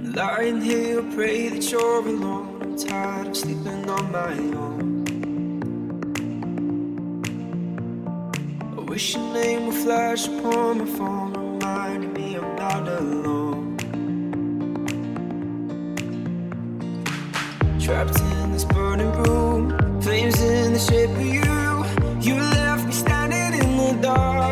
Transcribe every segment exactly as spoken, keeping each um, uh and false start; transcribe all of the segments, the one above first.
Lying here, pray that you're alone. I'm tired of sleeping on my own. I wish your name would flash upon my phone, reminding me I'm not alone. Trapped in this burning room, flames in the shape of you. You left me standing in the dark.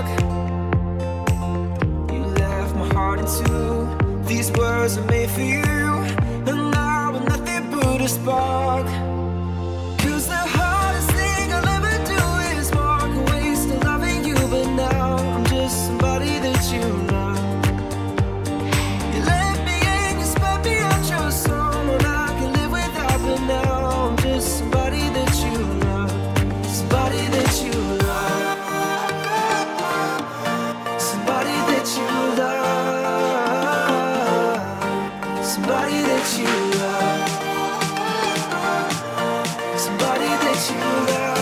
You left my heart in two. These words are made for you, and now I'm nothing but a spark. Cause the hardest thing I'll ever do is walk away, still loving you, but now I'm just somebody that you love. You left me and you spun me out your someone I can live without, but now I'm just somebody that you love. Somebody that you love. Somebody that you love. Somebody that you love. Somebody that you love.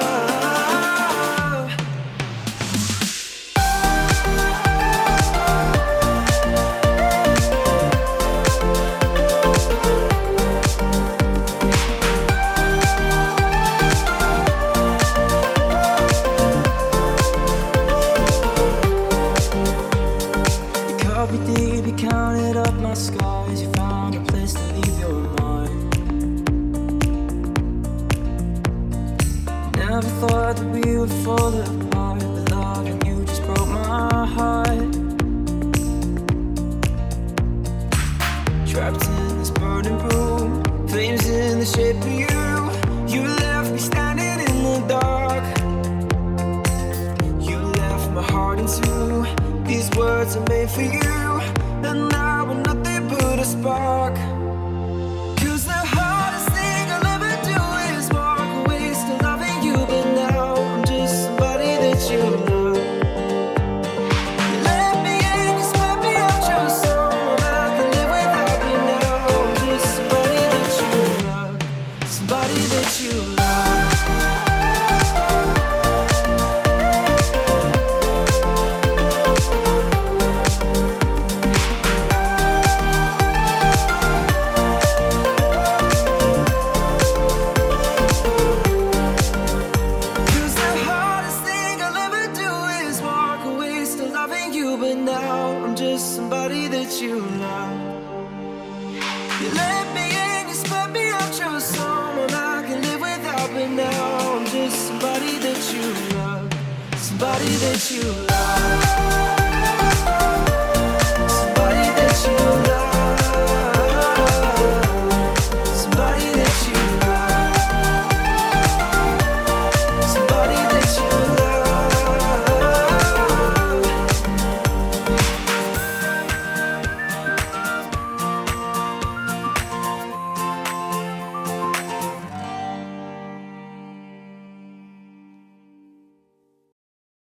You cut me deep, you counted up my scars. You found a place to leave your mark. Never thought that we would fall apart, but loving you just broke my heart. Trapped in this burning room, flames in the shape of you. You left me standing in the dark. You left my heart in two. These words are made for you, and now we're nothing but a spark. Cause the hardest thing I'll ever do is walk away, still loving you, but now I'm just somebody that you love. You left me and you spun me out your someone I can live without, but now I'm just somebody that you love. Somebody that you love. Cause the hardest thing I'll ever do is walk away, still loving you, but now I'm just somebody that you love. You left me and you spun me out your someone I can live without, but now I'm just somebody that you love. Somebody that you love.